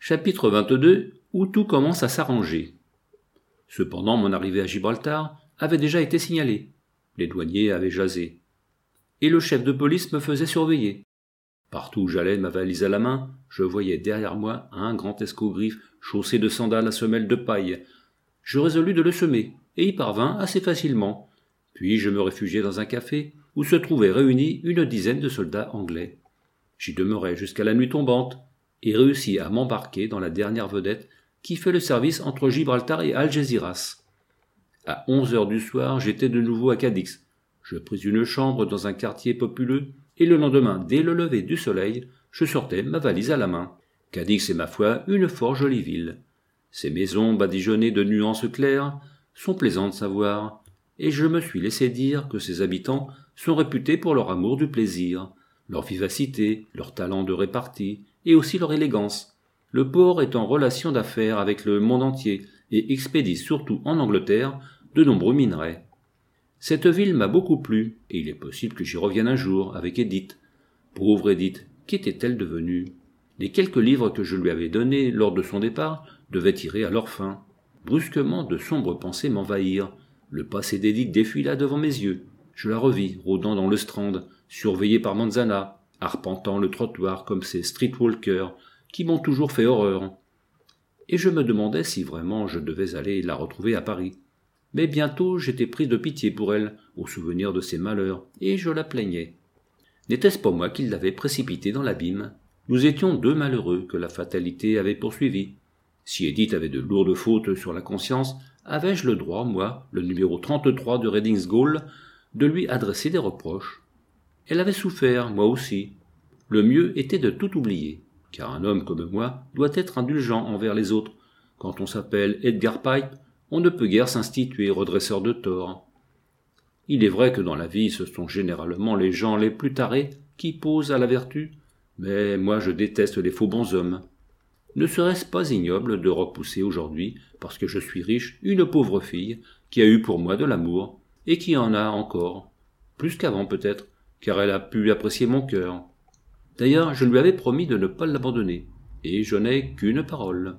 Chapitre 22, où tout commence à s'arranger. Cependant, mon arrivée à Gibraltar avait déjà été signalée. Les douaniers avaient jasé. Et le chef de police me faisait surveiller. Partout où j'allais, ma valise à la main, je voyais derrière moi un grand escogriffe chaussé de sandales à semelles de paille. Je résolus de le semer, et y parvins assez facilement. Puis je me réfugiai dans un café où se trouvaient réunis une dizaine de soldats anglais. J'y demeurai jusqu'à la nuit tombante, et réussis à m'embarquer dans la dernière vedette qui fait le service entre Gibraltar et Algésiras. À 11 heures du soir, j'étais de nouveau à Cadix. Je pris une chambre dans un quartier populeux, et le lendemain, dès le lever du soleil, je sortais ma valise à la main. Cadix est, ma foi, une fort jolie ville. Ses maisons badigeonnées de nuances claires sont plaisantes à voir, et je me suis laissé dire que ses habitants sont réputés pour leur amour du plaisir, leur vivacité, leur talent de répartie, et aussi leur élégance. Le port est en relation d'affaires avec le monde entier, et expédie surtout en Angleterre de nombreux minerais. Cette ville m'a beaucoup plu, et il est possible que j'y revienne un jour avec Edith. Pauvre Edith, qu'était-elle devenue? Les quelques livres que je lui avais donnés lors de son départ devaient tirer à leur fin. Brusquement, de sombres pensées m'envahirent. Le passé d'Edith défila devant mes yeux. Je la revis, rôdant dans le Strand, surveillée par Manzana, arpentant le trottoir comme ces streetwalkers qui m'ont toujours fait horreur. Et je me demandais si vraiment je devais aller la retrouver à Paris. Mais bientôt j'étais pris de pitié pour elle, au souvenir de ses malheurs, et je la plaignais. N'était-ce pas moi qui l'avais précipitée dans l'abîme? Nous étions deux malheureux que la fatalité avait poursuivis. Si Edith avait de lourdes fautes sur la conscience, avais-je le droit, moi, le numéro 33 de Readings Gaol, de lui adresser des reproches? Elle avait souffert, moi aussi. Le mieux était de tout oublier, car un homme comme moi doit être indulgent envers les autres. Quand on s'appelle Edgar Pipe, on ne peut guère s'instituer redresseur de tort. Il est vrai que dans la vie, ce sont généralement les gens les plus tarés qui posent à la vertu, mais moi je déteste les faux bonshommes. Ne serait-ce pas ignoble de repousser aujourd'hui, parce que je suis riche, une pauvre fille qui a eu pour moi de l'amour, et qui en a encore, plus qu'avant peut-être, car elle a pu apprécier mon cœur. D'ailleurs, je lui avais promis de ne pas l'abandonner, et je n'ai qu'une parole.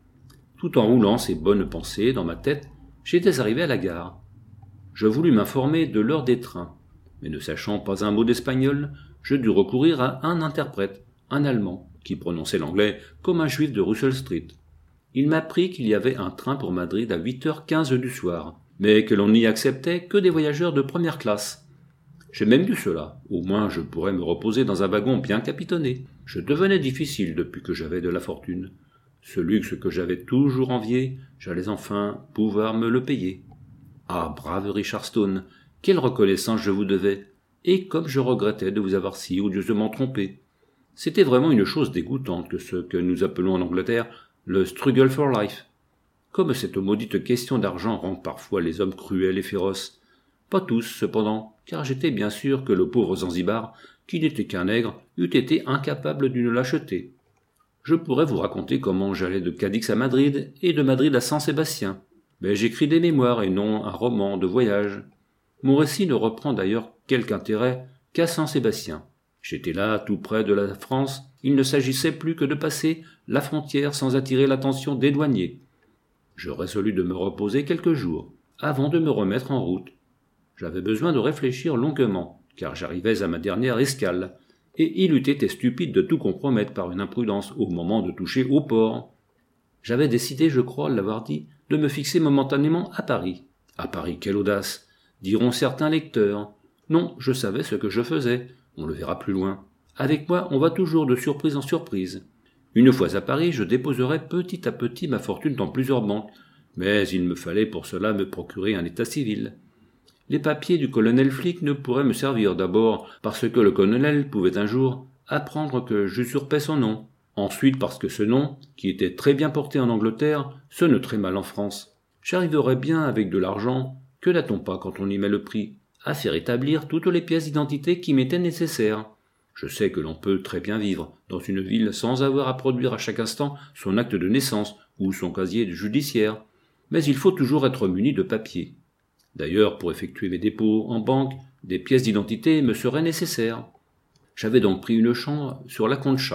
Tout en roulant ces bonnes pensées dans ma tête, j'étais arrivé à la gare. Je voulus m'informer de l'heure des trains, mais ne sachant pas un mot d'espagnol, je dus recourir à un interprète, un Allemand, qui prononçait l'anglais comme un juif de Russell Street. Il m'apprit qu'il y avait un train pour Madrid à 8h15 du soir, mais que l'on n'y acceptait que des voyageurs de première classe. J'ai même vu cela, au moins je pourrais me reposer dans un wagon bien capitonné. Je devenais difficile depuis que j'avais de la fortune. Ce luxe que j'avais toujours envié, j'allais enfin pouvoir me le payer. Ah, brave Richard Stone, quelle reconnaissance je vous devais, et comme je regrettais de vous avoir si odieusement trompé. C'était vraiment une chose dégoûtante que ce que nous appelons en Angleterre le struggle for life. Comme cette maudite question d'argent rend parfois les hommes cruels et féroces. Pas tous, cependant, car j'étais bien sûr que le pauvre Zanzibar, qui n'était qu'un nègre, eût été incapable d'une lâcheté. Je pourrais vous raconter comment j'allais de Cadix à Madrid et de Madrid à San Sébastien. Mais j'écris des mémoires et non un roman de voyage. Mon récit ne reprend d'ailleurs quelque intérêt qu'à San Sébastien. J'étais là, tout près de la France, il ne s'agissait plus que de passer la frontière sans attirer l'attention des douaniers. Je résolus de me reposer quelques jours, avant de me remettre en route. J'avais besoin de réfléchir longuement, car j'arrivais à ma dernière escale, et il eût été stupide de tout compromettre par une imprudence au moment de toucher au port. J'avais décidé, je crois l'avoir dit, de me fixer momentanément à Paris. À Paris, quelle audace, diront certains lecteurs. Non, je savais ce que je faisais, on le verra plus loin. Avec moi, on va toujours de surprise en surprise. Une fois à Paris, je déposerai petit à petit ma fortune dans plusieurs banques, mais il me fallait pour cela me procurer un état civil. Les papiers du colonel Flick ne pourraient me servir d'abord parce que le colonel pouvait un jour apprendre que j'usurpais son nom. Ensuite parce que ce nom, qui était très bien porté en Angleterre, sonne très mal en France. J'arriverais bien avec de l'argent, que n'a-t-on pas quand on y met le prix, à faire établir toutes les pièces d'identité qui m'étaient nécessaires. Je sais que l'on peut très bien vivre dans une ville sans avoir à produire à chaque instant son acte de naissance ou son casier judiciaire, mais il faut toujours être muni de papiers. D'ailleurs, pour effectuer mes dépôts en banque, des pièces d'identité me seraient nécessaires. J'avais donc pris une chambre sur la Concha,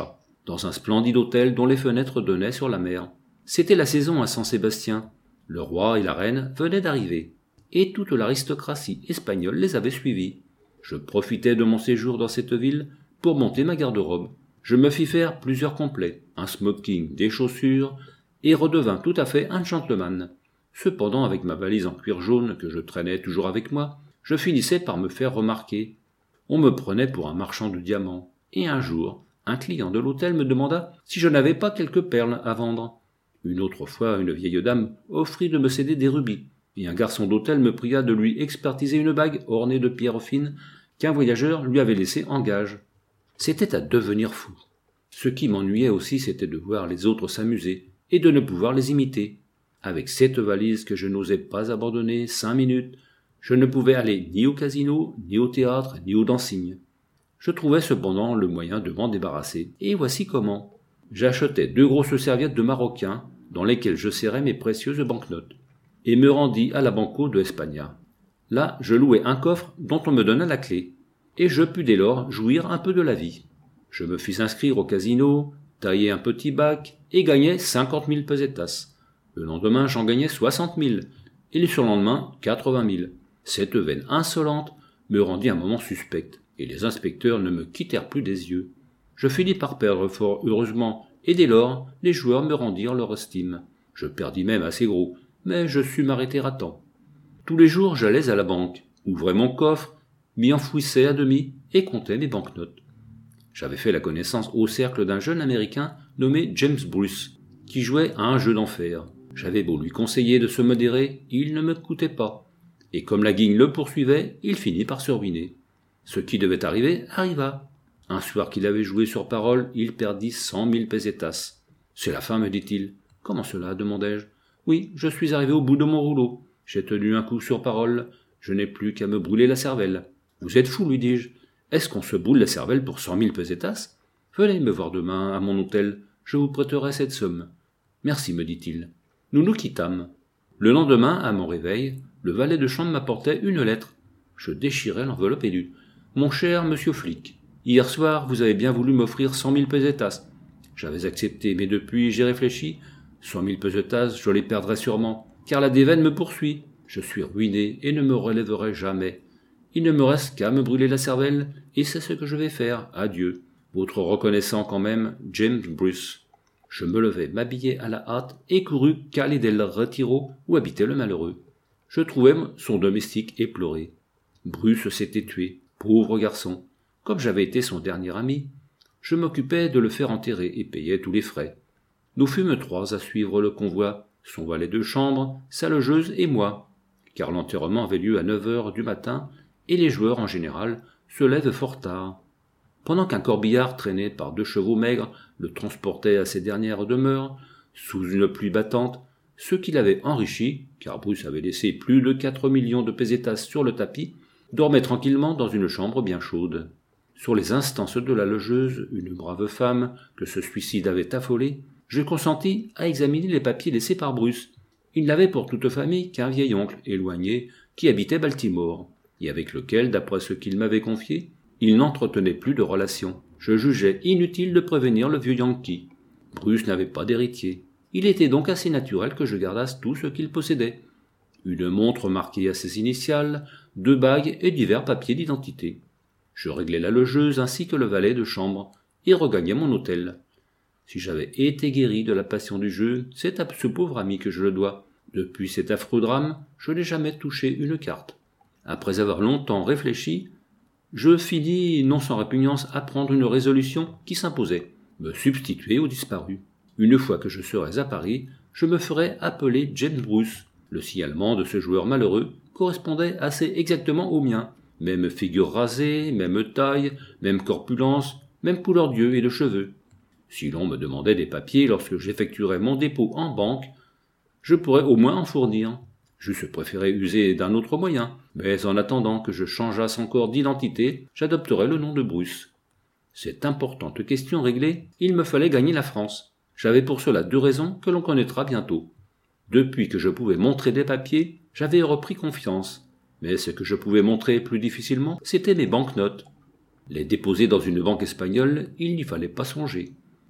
dans un splendide hôtel dont les fenêtres donnaient sur la mer. C'était la saison à Saint-Sébastien. Le roi et la reine venaient d'arriver, et toute l'aristocratie espagnole les avait suivis. Je profitais de mon séjour dans cette ville pour monter ma garde-robe. Je me fis faire plusieurs complets, un smoking, des chaussures, et redevins tout à fait un gentleman. Cependant, avec ma valise en cuir jaune que je traînais toujours avec moi, je finissais par me faire remarquer. On me prenait pour un marchand de diamants, et un jour, un client de l'hôtel me demanda si je n'avais pas quelques perles à vendre. Une autre fois, une vieille dame offrit de me céder des rubis, et un garçon d'hôtel me pria de lui expertiser une bague ornée de pierres fines qu'un voyageur lui avait laissée en gage. C'était à devenir fou. Ce qui m'ennuyait aussi, c'était de voir les autres s'amuser, et de ne pouvoir les imiter. Avec cette valise que je n'osais pas abandonner 5 minutes, je ne pouvais aller ni au casino, ni au théâtre, ni au dancing. Je trouvais cependant le moyen de m'en débarrasser, et voici comment. J'achetai 2 grosses serviettes de maroquin, dans lesquelles je serrais mes précieuses banknotes, et me rendis à la Banco de España. Là, je louai un coffre dont on me donna la clé, et je pus dès lors jouir un peu de la vie. Je me fis inscrire au casino, taillai un petit bac, et gagnai 50 000 pesetas. Le lendemain, j'en gagnai 60 000, et le surlendemain, 80 000. Cette veine insolente me rendit un moment suspecte, et les inspecteurs ne me quittèrent plus des yeux. Je finis par perdre fort heureusement, et dès lors, les joueurs me rendirent leur estime. Je perdis même assez gros, mais je sus m'arrêter à temps. Tous les jours, j'allais à la banque, ouvrais mon coffre, m'y enfouissais à demi, et comptais mes banknotes. J'avais fait la connaissance au cercle d'un jeune Américain nommé James Bruce, qui jouait à un jeu d'enfer. J'avais beau lui conseiller de se modérer, il ne me coûtait pas. Et comme la guigne le poursuivait, il finit par se ruiner. Ce qui devait arriver, arriva. Un soir qu'il avait joué sur parole, il perdit 100 000 pesetas. « C'est la fin, me dit-il. »« Comment cela ?» demandai-je. « Oui, je suis arrivé au bout de mon rouleau. J'ai tenu un coup sur parole. Je n'ai plus qu'à me brûler la cervelle. »« Vous êtes fou, lui dis-je. Est-ce qu'on se brûle la cervelle pour 100 000 pesetas ? Venez me voir demain à mon hôtel. Je vous prêterai cette somme. »« Merci, me dit-il. » Nous nous quittâmes. Le lendemain, à mon réveil, le valet de chambre m'apportait une lettre. Je déchirai l'enveloppe et lus. « Mon cher monsieur flic, hier soir, vous avez bien voulu m'offrir 100 000 pesetas. J'avais accepté, mais depuis, j'ai réfléchi. 100 000 pesetas, je les perdrai sûrement, car la déveine me poursuit. Je suis ruiné et ne me relèverai jamais. Il ne me reste qu'à me brûler la cervelle, et c'est ce que je vais faire. Adieu. Votre reconnaissant quand même, James Bruce. » Je me levai, m'habillai à la hâte et courus Calle del Retiro où habitait le malheureux. Je trouvai son domestique éploré. Bruce s'était tué, pauvre garçon. Comme j'avais été son dernier ami, je m'occupais de le faire enterrer et payais tous les frais. Nous fûmes 3 à suivre le convoi, son valet de chambre, sa logeuse et moi, car l'enterrement avait lieu à 9 heures du matin et les joueurs en général se lèvent fort tard. Pendant qu'un corbillard traîné par 2 chevaux maigres le transportait à ses dernières demeures, sous une pluie battante, ceux qui l'avaient enrichi, car Bruce avait laissé plus de 4 millions de pesetas sur le tapis, dormaient tranquillement dans une chambre bien chaude. Sur les instances de la logeuse, une brave femme que ce suicide avait affolée, je consentis à examiner les papiers laissés par Bruce. Il n'avait pour toute famille qu'un vieil oncle éloigné qui habitait Baltimore, et avec lequel, d'après ce qu'il m'avait confié, il n'entretenait plus de relations. Je jugeais inutile de prévenir le vieux Yankee. Bruce n'avait pas d'héritier. Il était donc assez naturel que je gardasse tout ce qu'il possédait. Une montre marquée à ses initiales, 2 bagues et divers papiers d'identité. Je réglai la logeuse ainsi que le valet de chambre et regagnai mon hôtel. Si j'avais été guéri de la passion du jeu, c'est à ce pauvre ami que je le dois. Depuis cet affreux drame, je n'ai jamais touché une carte. Après avoir longtemps réfléchi, je finis, non sans répugnance, à prendre une résolution qui s'imposait, me substituer au disparu. Une fois que je serais à Paris, je me ferais appeler James Bruce. Le signalement de ce joueur malheureux correspondait assez exactement au mien. Même figure rasée, même taille, même corpulence, même couleur d'yeux et de cheveux. Si l'on me demandait des papiers lorsque j'effectuerais mon dépôt en banque, je pourrais au moins en fournir. J'eusse préféré user d'un autre moyen, mais en attendant que je changeasse encore d'identité, j'adopterais le nom de Bruce. Cette importante question réglée, il me fallait gagner la France. J'avais pour cela 2 raisons que l'on connaîtra bientôt. Depuis que je pouvais montrer des papiers, j'avais repris confiance. Mais ce que je pouvais montrer plus difficilement, c'étaient mes banknotes. Les déposer dans une banque espagnole, il n'y fallait pas songer.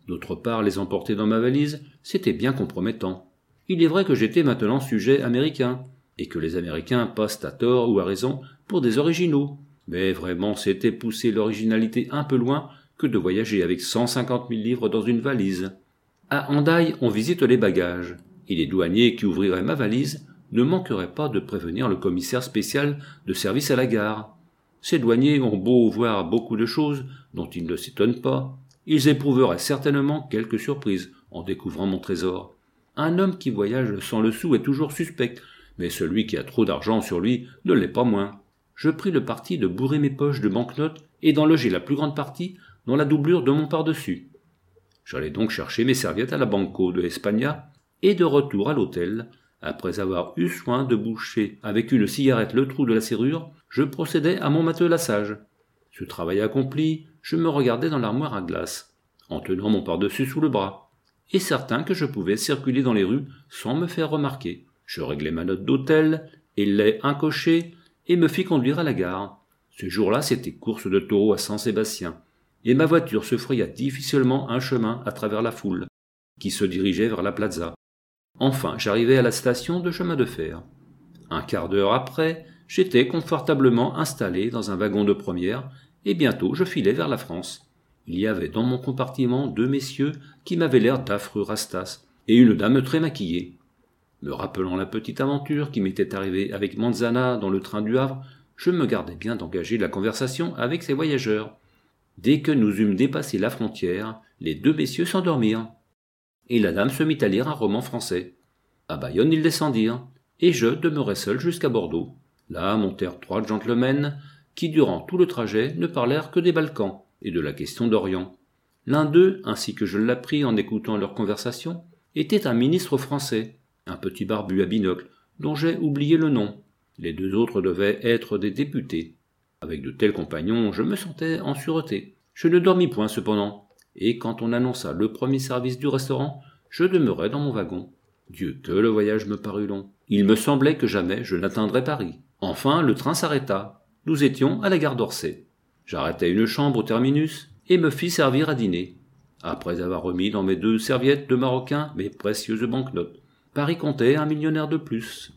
D'autre part, les emporter dans ma valise, c'était bien compromettant. Il est vrai que j'étais maintenant sujet américain, et que les Américains passent à tort ou à raison pour des originaux. Mais vraiment, c'était pousser l'originalité un peu loin que de voyager avec 150 000 livres dans une valise. À Hendaye, on visite les bagages, et les douaniers qui ouvriraient ma valise ne manqueraient pas de prévenir le commissaire spécial de service à la gare. Ces douaniers ont beau voir beaucoup de choses dont ils ne s'étonnent pas, ils éprouveraient certainement quelques surprises en découvrant mon trésor. Un homme qui voyage sans le sou est toujours suspect, mais celui qui a trop d'argent sur lui ne l'est pas moins. Je pris le parti de bourrer mes poches de banquenotes et d'en loger la plus grande partie dans la doublure de mon pardessus. J'allais donc chercher mes serviettes à la Banco de Espagna, et de retour à l'hôtel, après avoir eu soin de boucher avec une cigarette le trou de la serrure, je procédais à mon matelassage. Ce travail accompli, je me regardais dans l'armoire à glace, en tenant mon pardessus sous le bras, et certain que je pouvais circuler dans les rues sans me faire remarquer. Je réglai ma note d'hôtel, hélai un cocher, et me fis conduire à la gare. Ce jour-là, c'était course de taureaux à Saint-Sébastien, et ma voiture se fraya difficilement un chemin à travers la foule, qui se dirigeait vers la plaza. Enfin, j'arrivai à la station de chemin de fer. Un quart d'heure après, j'étais confortablement installé dans un wagon de première, et bientôt je filai vers la France. Il y avait dans mon compartiment 2 messieurs qui m'avaient l'air d'affreux rastas, et une dame très maquillée. Me rappelant la petite aventure qui m'était arrivée avec Manzana dans le train du Havre, je me gardais bien d'engager la conversation avec ces voyageurs. Dès que nous eûmes dépassé la frontière, les 2 messieurs s'endormirent, et la dame se mit à lire un roman français. À Bayonne, ils descendirent, et je demeurai seul jusqu'à Bordeaux. Là montèrent 3 gentlemen qui, durant tout le trajet, ne parlèrent que des Balkans et de la question d'Orient. L'un d'eux, ainsi que je l'appris en écoutant leur conversation, était un ministre français, un petit barbu à binocle, dont j'ai oublié le nom. Les 2 autres devaient être des députés. Avec de tels compagnons, je me sentais en sûreté. Je ne dormis point cependant, et quand on annonça le premier service du restaurant, je demeurai dans mon wagon. Dieu, que le voyage me parut long. Il me semblait que jamais je n'atteindrais Paris. Enfin, le train s'arrêta. Nous étions à la gare d'Orsay. J'arrêtai une chambre au terminus et me fis servir à dîner. Après avoir remis dans mes 2 serviettes de Marocain mes précieuses banquenotes, Paris comptait un millionnaire de plus.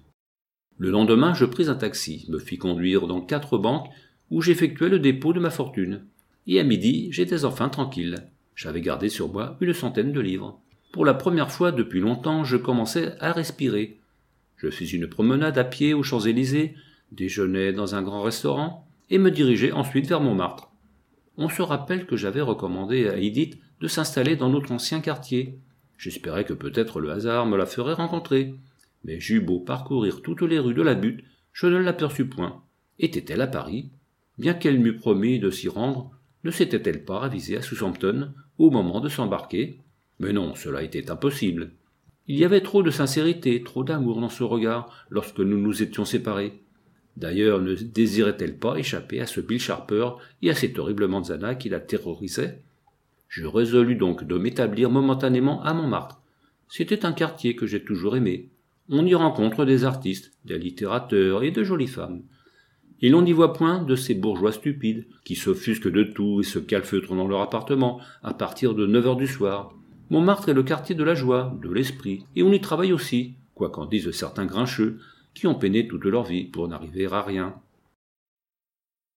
Le lendemain, je pris un taxi, me fis conduire dans 4 banques où j'effectuai le dépôt de ma fortune. Et à midi, j'étais enfin tranquille. J'avais gardé sur moi une centaine de livres. Pour la première fois depuis longtemps, je commençais à respirer. Je fis une promenade à pied aux Champs-Élysées, déjeunai dans un grand restaurant, et me dirigeai ensuite vers Montmartre. On se rappelle que j'avais recommandé à Edith de s'installer dans notre ancien quartier. J'espérais que peut-être le hasard me la ferait rencontrer. Mais j'eus beau parcourir toutes les rues de la butte, je ne l'aperçus point. Était-elle à Paris? Bien qu'elle m'eût promis de s'y rendre, ne s'était-elle pas ravisée à Southampton au moment de s'embarquer? Mais non, cela était impossible. Il y avait trop de sincérité, trop d'amour dans ce regard lorsque nous nous étions séparés. D'ailleurs, ne désirait-elle pas échapper à ce Bill Sharper et à cet horrible Manzana qui la terrorisait? Je résolus donc de m'établir momentanément à Montmartre. C'était un quartier que j'ai toujours aimé. On y rencontre des artistes, des littérateurs et de jolies femmes. Et l'on n'y voit point de ces bourgeois stupides qui s'offusquent de tout et se calfeutrent dans leur appartement à partir de 9 heures du soir. Montmartre est le quartier de la joie, de l'esprit, et on y travaille aussi, quoi qu'en disent certains grincheux, qui ont peiné toute leur vie pour n'arriver à rien.